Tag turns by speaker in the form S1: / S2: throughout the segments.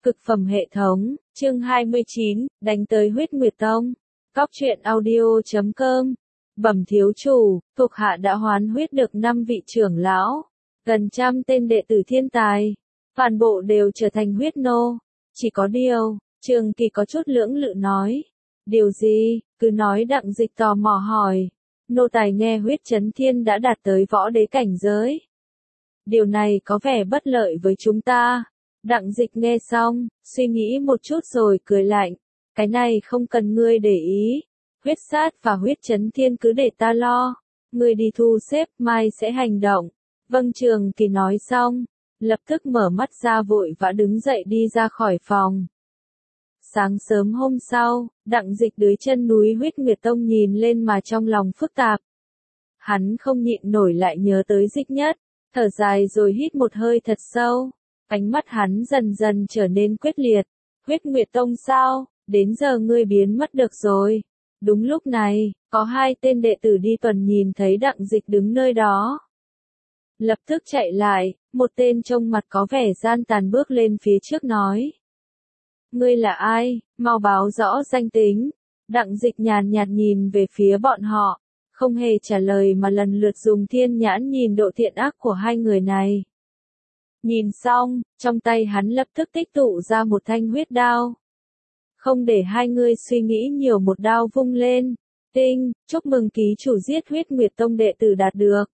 S1: Cực phẩm hệ thống, chương 29, đánh tới huyết nguyệt tông. Cóc truyện audio.com. Bẩm thiếu chủ, thuộc hạ đã hoán huyết được 5 vị trưởng lão, gần trăm tên đệ tử thiên tài, toàn bộ đều trở thành huyết nô. Chỉ có điều, Trường Kỳ có chút lưỡng lự nói. Điều gì, cứ nói. Đặng Dịch tò mò hỏi. Nô tài nghe huyết chấn thiên đã đạt tới võ đế cảnh giới. Điều này có vẻ bất lợi với chúng ta. Đặng Dịch nghe xong, suy nghĩ một chút rồi cười lạnh. Cái này không cần ngươi để ý. Huyết sát và huyết chấn thiên cứ để ta lo. Ngươi đi thu xếp, mai sẽ hành động. Vâng. Trường Kỳ nói xong, lập tức mở mắt ra vội vã đứng dậy đi ra khỏi phòng. Sáng sớm hôm sau, Đặng Dịch dưới chân núi Huyết Nguyệt Tông nhìn lên mà trong lòng phức tạp. Hắn không nhịn nổi lại nhớ tới Dịch Nhất, thở dài rồi hít một hơi thật sâu. Ánh mắt hắn dần dần trở nên quyết liệt. Huyết Nguyệt Tông sao, đến giờ ngươi biến mất được rồi. Đúng lúc này, có 2 tên đệ tử đi tuần nhìn thấy Đặng Dịch đứng nơi đó. Lập tức chạy lại, một tên trông mặt có vẻ gian tàn bước lên phía trước nói. Ngươi là ai, mau báo rõ danh tính. Đặng Dịch nhàn nhạt nhìn về phía bọn họ, không hề trả lời mà lần lượt dùng thiên nhãn nhìn độ thiện ác của 2 người này. Nhìn xong, trong tay hắn lập tức tích tụ ra một thanh huyết đao. Không để 2 người suy nghĩ nhiều, một đao vung lên. Tinh, chúc mừng ký chủ giết Huyết Nguyệt Tông đệ tử đạt được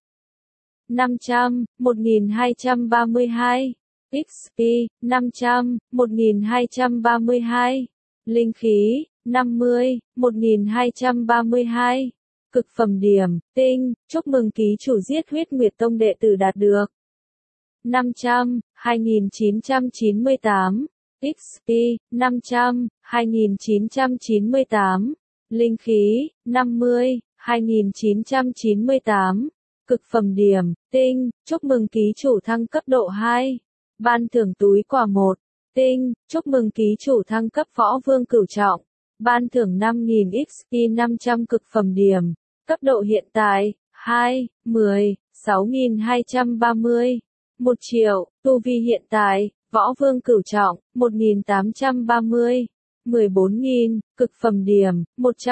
S1: 500, 1232. XP, 500, 1232. Linh khí, 50, 1232. Cực phẩm điểm, tinh, chúc mừng ký chủ giết Huyết Nguyệt Tông đệ tử đạt được 500, 2998. XP, 500, 2998. Linh khí, 50, 2998. Cực phẩm điểm, tinh, chúc mừng ký chủ thăng cấp độ 2. Ban thưởng túi quà 1. Tinh, chúc mừng ký chủ thăng cấp võ vương cửu trọng. Ban thưởng 5000 XP 500 cực phẩm điểm. Cấp độ hiện tại, 2, 10, 6230. 1 triệu, tu vi hiện tại, võ vương cửu trọng, 1830. 14.000, cực phẩm điểm,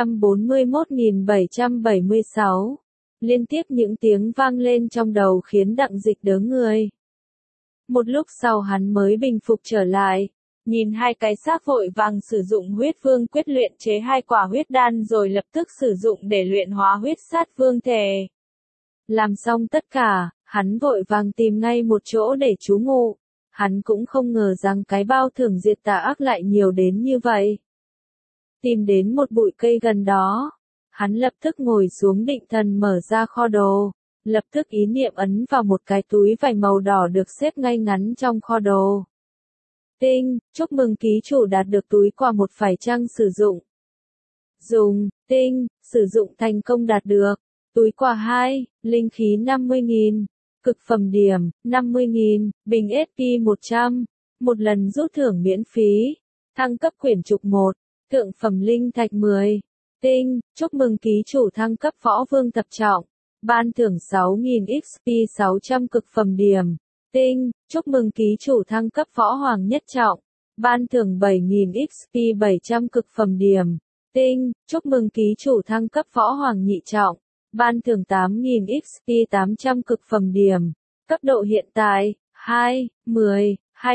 S1: 141.776. Liên tiếp những tiếng vang lên trong đầu khiến Đặng Dịch đớ người. Một lúc sau hắn mới bình phục trở lại, nhìn 2 cái xác vội vàng sử dụng huyết vương quyết luyện chế 2 quả huyết đan rồi lập tức sử dụng để luyện hóa huyết sát vương thể. Làm xong tất cả, hắn vội vàng tìm ngay một chỗ để trú ngụ. Hắn cũng không ngờ rằng cái bao thưởng diệt tà ác lại nhiều đến như vậy. Tìm đến một bụi cây gần đó, hắn lập tức ngồi xuống định thần mở ra kho đồ, lập tức ý niệm ấn vào một cái túi vải màu đỏ được xếp ngay ngắn trong kho đồ. Tinh, chúc mừng ký chủ đạt được túi quà 1 phải chăng sử dụng. Dùng, tinh, sử dụng thành công đạt được. Túi quà 2, linh khí 50.000, cực phẩm điểm, 50.000, bình SP 100, một lần rút thưởng miễn phí, thăng cấp quyển trục 1, thượng phẩm linh thạch 10. Tinh, chúc mừng ký chủ thăng cấp võ vương thập trọng, ban thưởng 6000 XP 600 cực phẩm điểm. Tinh, chúc mừng ký chủ thăng cấp võ hoàng nhất trọng, ban thưởng 7000 XP 700 cực phẩm điểm. Tinh, chúc mừng ký chủ thăng cấp võ hoàng nhị trọng, ban thưởng 8000 XP 800 cực phẩm điểm. Cấp độ hiện tại, 2, 10,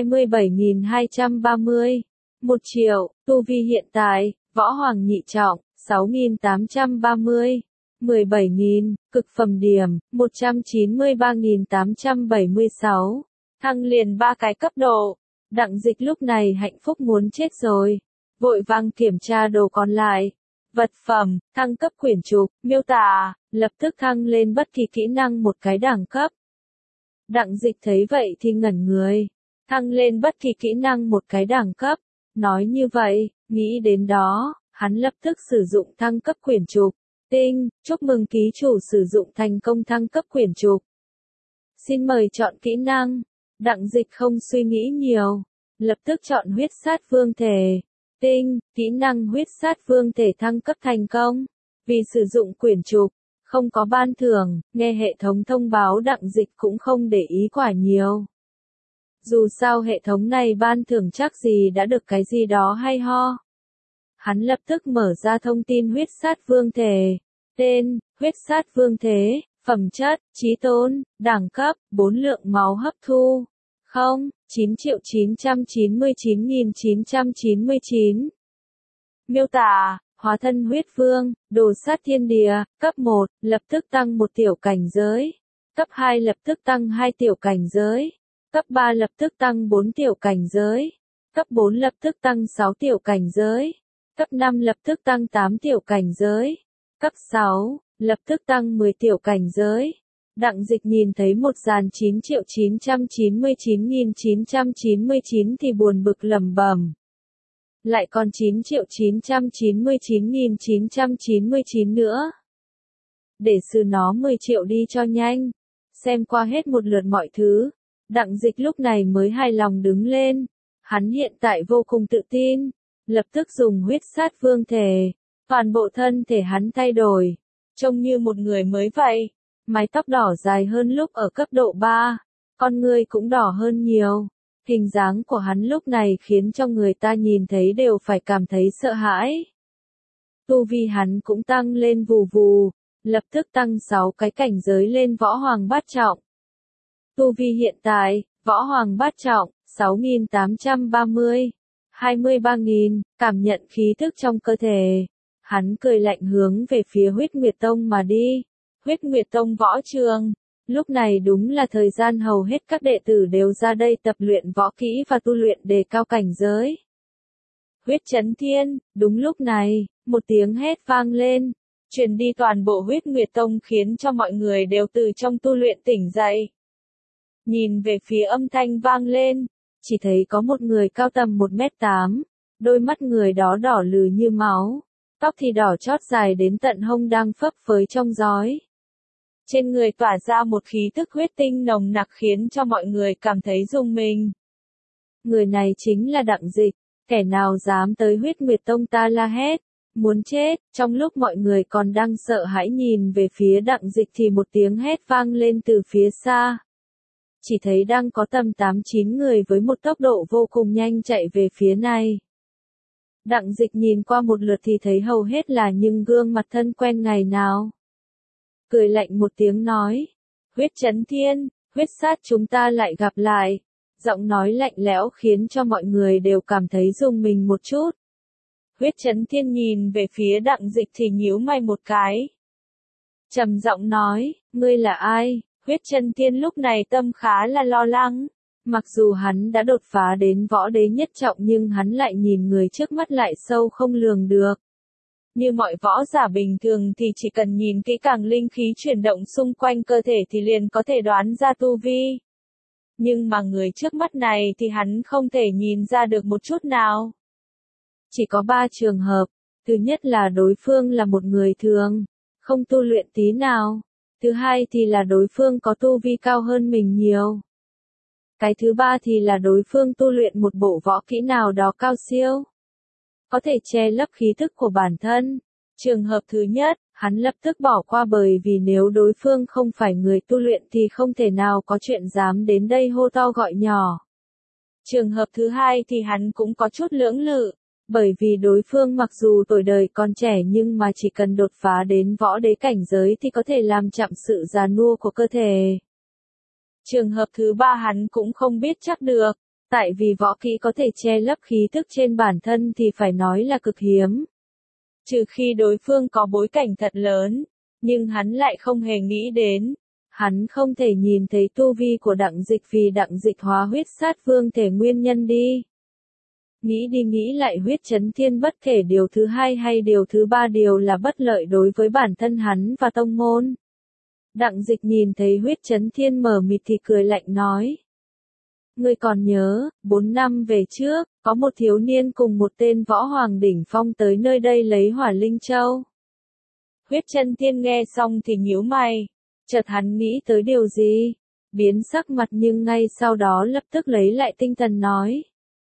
S1: 27230. 1 triệu, tu vi hiện tại, võ hoàng nhị trọng, 6830. 17.000, cực phẩm điểm, 193.876. Thăng liền 3 cái cấp độ. Đặng Dịch lúc này hạnh phúc muốn chết rồi. Vội vàng kiểm tra đồ còn lại. Vật phẩm, thăng cấp quyển trục, miêu tả, lập tức thăng lên bất kỳ kỹ năng một cái đẳng cấp. Đặng Dịch thấy vậy thì ngẩn người. Thăng lên bất kỳ kỹ năng một cái đẳng cấp. Nói như vậy, nghĩ đến đó, hắn lập tức sử dụng thăng cấp quyển trục. Tinh, chúc mừng ký chủ sử dụng thành công thăng cấp quyển trục. Xin mời chọn kỹ năng. Đặng Dịch không suy nghĩ nhiều, lập tức chọn huyết sát vương thể. Tinh, kỹ năng huyết sát vương thể thăng cấp thành công. Vì sử dụng quyển trục, không có ban thưởng, nghe hệ thống thông báo Đặng Dịch cũng không để ý quá nhiều. Dù sao hệ thống này ban thưởng chắc gì đã được cái gì đó hay ho. Hắn lập tức mở ra thông tin huyết sát vương thể. Tên, huyết sát vương thế, phẩm chất, chí tôn, đẳng cấp, 4 lượng máu hấp thu. 0, 9.999.999. Miêu tả, hóa thân huyết vương, đồ sát thiên địa, cấp 1, lập tức tăng 1 tiểu cảnh giới. Cấp 2 lập tức tăng 2 tiểu cảnh giới. Cấp 3 lập tức tăng 4 tiểu cảnh giới. Cấp 4 lập tức tăng 6 tiểu cảnh giới. Cấp 5 lập tức tăng 8 tiểu cảnh giới. Cấp 6, lập tức tăng 10 tiểu cảnh giới. Đặng Dịch nhìn thấy một dàn 9.999.999 thì buồn bực lẩm bẩm. Lại còn 9.999.999 nữa. Để sư nó 10 triệu đi cho nhanh. Xem qua hết một lượt mọi thứ. Đặng Dịch lúc này mới hài lòng đứng lên. Hắn hiện tại vô cùng tự tin. Lập tức dùng huyết sát vương thể. Toàn bộ thân thể hắn thay đổi. Trông như một người mới vậy. Mái tóc đỏ dài hơn lúc ở cấp độ 3. Con ngươi cũng đỏ hơn nhiều. Hình dáng của hắn lúc này khiến cho người ta nhìn thấy đều phải cảm thấy sợ hãi. Tu vi hắn cũng tăng lên vù vù. Lập tức tăng 6 cái cảnh giới lên võ hoàng bát trọng. Tu vi hiện tại, võ hoàng bát trọng, 6.830. 23.000, cảm nhận khí thức trong cơ thể. Hắn cười lạnh hướng về phía Huyết Nguyệt Tông mà đi. Huyết Nguyệt Tông võ trường. Lúc này đúng là thời gian hầu hết các đệ tử đều ra đây tập luyện võ kỹ và tu luyện đề cao cảnh giới. Huyết chấn thiên, đúng lúc này, một tiếng hét vang lên, truyền đi toàn bộ Huyết Nguyệt Tông khiến cho mọi người đều từ trong tu luyện tỉnh dậy. Nhìn về phía âm thanh vang lên, chỉ thấy có một người cao tầm 1m8, đôi mắt người đó đỏ lừ như máu, tóc thì đỏ chót dài đến tận hông đang phấp phới trong gió. Trên người tỏa ra một khí tức huyết tinh nồng nặc khiến cho mọi người cảm thấy rùng mình. Người này chính là Đặng Dịch, kẻ nào dám tới Huyết Nguyệt Tông ta la hét, muốn chết. Trong lúc mọi người còn đang sợ hãi nhìn về phía Đặng Dịch thì một tiếng hét vang lên từ phía xa. Chỉ thấy đang có tầm 8-9 người với một tốc độ vô cùng nhanh chạy về phía này. Đặng Dịch nhìn qua một lượt thì thấy hầu hết là những gương mặt thân quen ngày nào. Cười lạnh một tiếng nói, huyết chấn thiên, huyết sát chúng ta lại gặp lại. Giọng nói lạnh lẽo khiến cho mọi người đều cảm thấy rùng mình một chút. Huyết chấn thiên nhìn về phía Đặng Dịch thì nhíu mày một cái. Trầm giọng nói, ngươi là ai? Huyết chân thiên lúc này tâm khá là lo lắng. Mặc dù hắn đã đột phá đến võ đế nhất trọng nhưng hắn lại nhìn người trước mắt lại sâu không lường được. Như mọi võ giả bình thường thì chỉ cần nhìn kỹ càng linh khí chuyển động xung quanh cơ thể thì liền có thể đoán ra tu vi. Nhưng mà người trước mắt này thì hắn không thể nhìn ra được một chút nào. Chỉ có 3 trường hợp. Thứ nhất là đối phương là một người thường, không tu luyện tí nào. Thứ hai thì là đối phương có tu vi cao hơn mình nhiều. Cái thứ ba thì là đối phương tu luyện một bộ võ kỹ nào đó cao siêu, có thể che lấp khí thức của bản thân. Trường hợp thứ nhất, hắn lập tức bỏ qua bởi vì nếu đối phương không phải người tu luyện thì không thể nào có chuyện dám đến đây hô to gọi nhỏ. Trường hợp thứ hai thì hắn cũng có chút lưỡng lự, bởi vì đối phương mặc dù tuổi đời còn trẻ nhưng mà chỉ cần đột phá đến võ đế cảnh giới thì có thể làm chậm sự già nua của cơ thể. Trường hợp thứ ba hắn cũng không biết chắc được, tại vì võ kỹ có thể che lấp khí thức trên bản thân thì phải nói là cực hiếm. Trừ khi đối phương có bối cảnh thật lớn, nhưng hắn lại không hề nghĩ đến. Hắn không thể nhìn thấy tu vi của Đặng Dịch vì Đặng Dịch hóa huyết sát vương thể nguyên nhân đi. Nghĩ đi nghĩ lại huyết chấn thiên bất kể điều thứ hai hay điều thứ ba đều là bất lợi đối với bản thân hắn và tông môn. Đặng Dịch nhìn thấy huyết chấn thiên mờ mịt thì cười lạnh nói. Ngươi còn nhớ, 4 năm về trước, có một thiếu niên cùng một tên võ hoàng đỉnh phong tới nơi đây lấy hỏa linh châu. Huyết chân thiên nghe xong thì nhíu mày, chợt hắn nghĩ tới điều gì, biến sắc mặt nhưng ngay sau đó lập tức lấy lại tinh thần nói.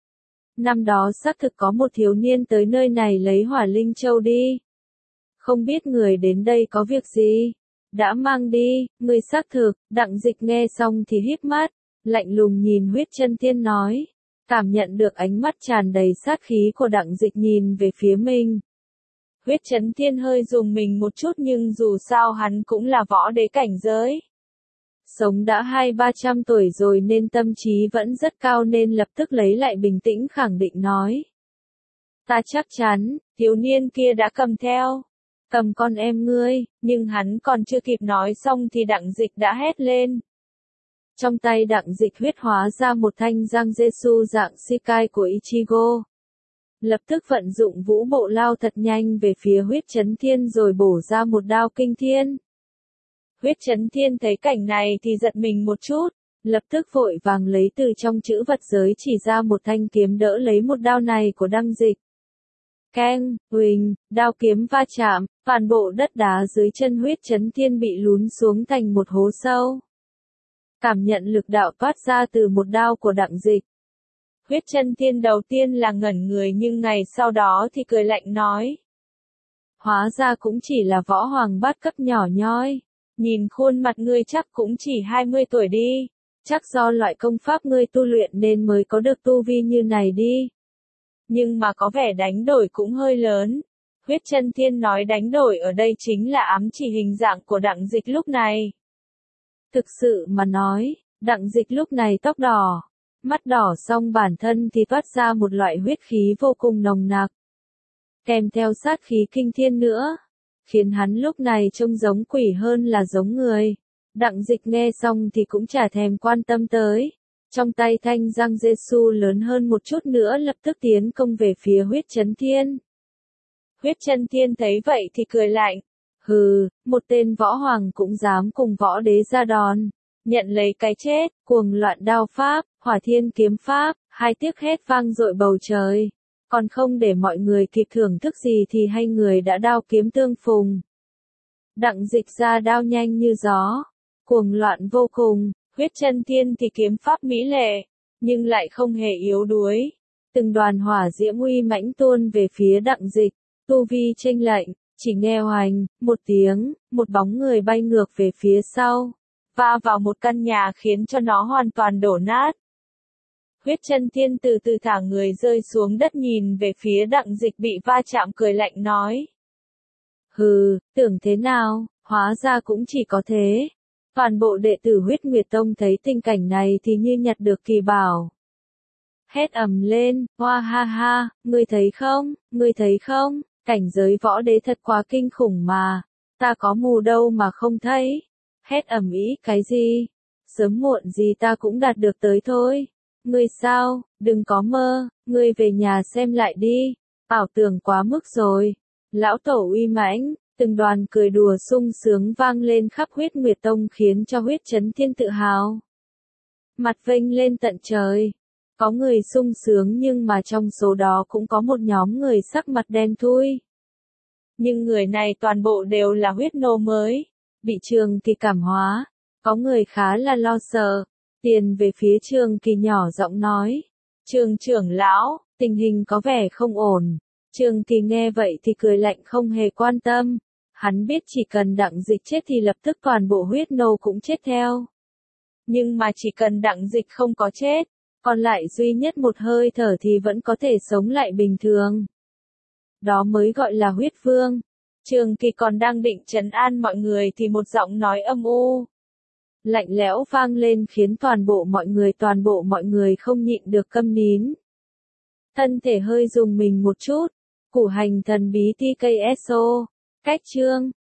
S1: Năm đó xác thực có một thiếu niên tới nơi này lấy hỏa linh châu đi. Không biết người đến đây có việc gì, đã mang đi, người xác thực. Đặng Dịch nghe xong thì híp mắt, lạnh lùng nhìn Huyết Chân Thiên nói, cảm nhận được ánh mắt tràn đầy sát khí của Đặng Dịch nhìn về phía mình. Huyết Chấn Thiên hơi dùng mình một chút nhưng dù sao hắn cũng là võ đế cảnh giới. Sống đã 200-300 tuổi rồi nên tâm trí vẫn rất cao nên lập tức lấy lại bình tĩnh khẳng định nói. Ta chắc chắn, thiếu niên kia đã cầm theo. Cầm con em ngươi, nhưng hắn còn chưa kịp nói xong thì Đặng Dịch đã hét lên. Trong tay Đặng Dịch huyết hóa ra một thanh giang Jesu dạng Shikai của Ichigo. Lập tức vận dụng vũ bộ lao thật nhanh về phía Huyết Chấn Thiên rồi bổ ra một đao kinh thiên. Huyết Chấn Thiên thấy cảnh này thì giật mình một chút, lập tức vội vàng lấy từ trong chữ vật giới chỉ ra một thanh kiếm đỡ lấy một đao này của Đặng Dịch. Keng, huỳnh, đao kiếm va chạm, toàn bộ đất đá dưới chân Huyết Chấn Thiên bị lún xuống thành một hố sâu. Cảm nhận lực đạo toát ra từ một đao của Đặng Dịch. Huyết Chân Thiên đầu tiên là ngẩn người nhưng ngày sau đó thì cười lạnh nói. Hóa ra cũng chỉ là võ hoàng bát cấp nhỏ nhoi. Nhìn khuôn mặt ngươi chắc cũng chỉ 20 tuổi đi. Chắc do loại công pháp ngươi tu luyện nên mới có được tu vi như này đi. Nhưng mà có vẻ đánh đổi cũng hơi lớn. Huyết Chân Thiên nói đánh đổi ở đây chính là ám chỉ hình dạng của Đặng Dịch lúc này. Thực sự mà nói, Đặng Dịch lúc này tóc đỏ, mắt đỏ xong bản thân thì toát ra một loại huyết khí vô cùng nồng nặc. Kèm theo sát khí kinh thiên nữa, khiến hắn lúc này trông giống quỷ hơn là giống người. Đặng Dịch nghe xong thì cũng chả thèm quan tâm tới. Trong tay thanh giang Jesu lớn hơn một chút nữa lập tức tiến công về phía Huyết Chấn Thiên. Huyết Chân Thiên thấy vậy thì cười lạnh. Hừ, một tên võ hoàng cũng dám cùng võ đế ra đòn. Nhận lấy cái chết, cuồng loạn đao pháp, hỏa thiên kiếm pháp, hai tiếc hét vang dội bầu trời. Còn không để mọi người kịp thưởng thức gì thì hai người đã đao kiếm tương phùng. Đặng Dịch ra đao nhanh như gió, cuồng loạn vô cùng. Huyết Chân Thiên thì kiếm pháp mỹ lệ, nhưng lại không hề yếu đuối. Từng đoàn hỏa diễm uy mãnh tuôn về phía Đặng Dịch, tu vi chênh lệch, chỉ nghe oành, một tiếng, một bóng người bay ngược về phía sau, va vào một căn nhà khiến cho nó hoàn toàn đổ nát. Huyết Chân Thiên từ từ thả người rơi xuống đất nhìn về phía Đặng Dịch bị va chạm cười lạnh nói. Hừ, tưởng thế nào, hóa ra cũng chỉ có thế. Toàn bộ đệ tử Huyết Nguyệt Tông thấy tình cảnh này thì như nhặt được kỳ bảo. Hét ầm lên, hoa ha ha, ngươi thấy không, cảnh giới võ đế thật quá kinh khủng mà, ta có mù đâu mà không thấy. Hét ầm ĩ cái gì, sớm muộn gì ta cũng đạt được tới thôi. Ngươi sao, đừng có mơ, ngươi về nhà xem lại đi, ảo tưởng quá mức rồi. Lão tổ uy mãnh. Từng đoàn cười đùa sung sướng vang lên khắp Huyết Nguyệt Tông khiến cho Huyết Chấn Thiên tự hào. Mặt vênh lên tận trời. Có người sung sướng nhưng mà trong số đó cũng có một nhóm người sắc mặt đen thui. Nhưng người này toàn bộ đều là huyết nô mới, bị Trường Kỳ cảm hóa. Có người khá là lo sợ, tiền về phía Trường Kỳ nhỏ giọng nói. Trường trưởng lão, tình hình có vẻ không ổn. Trường Kỳ nghe vậy thì cười lạnh không hề quan tâm. Hắn biết chỉ cần Đặng Dịch chết thì lập tức toàn bộ huyết nô cũng chết theo. Nhưng mà chỉ cần Đặng Dịch không có chết, còn lại duy nhất một hơi thở thì vẫn có thể sống lại bình thường. Đó mới gọi là huyết vương. Trường Kỳ còn đang định trấn an mọi người thì một giọng nói âm u, lạnh lẽo vang lên khiến toàn bộ mọi người không nhịn được câm nín. Thân thể hơi rùng mình một chút. Củ hành thần bí TKSO. Cách chương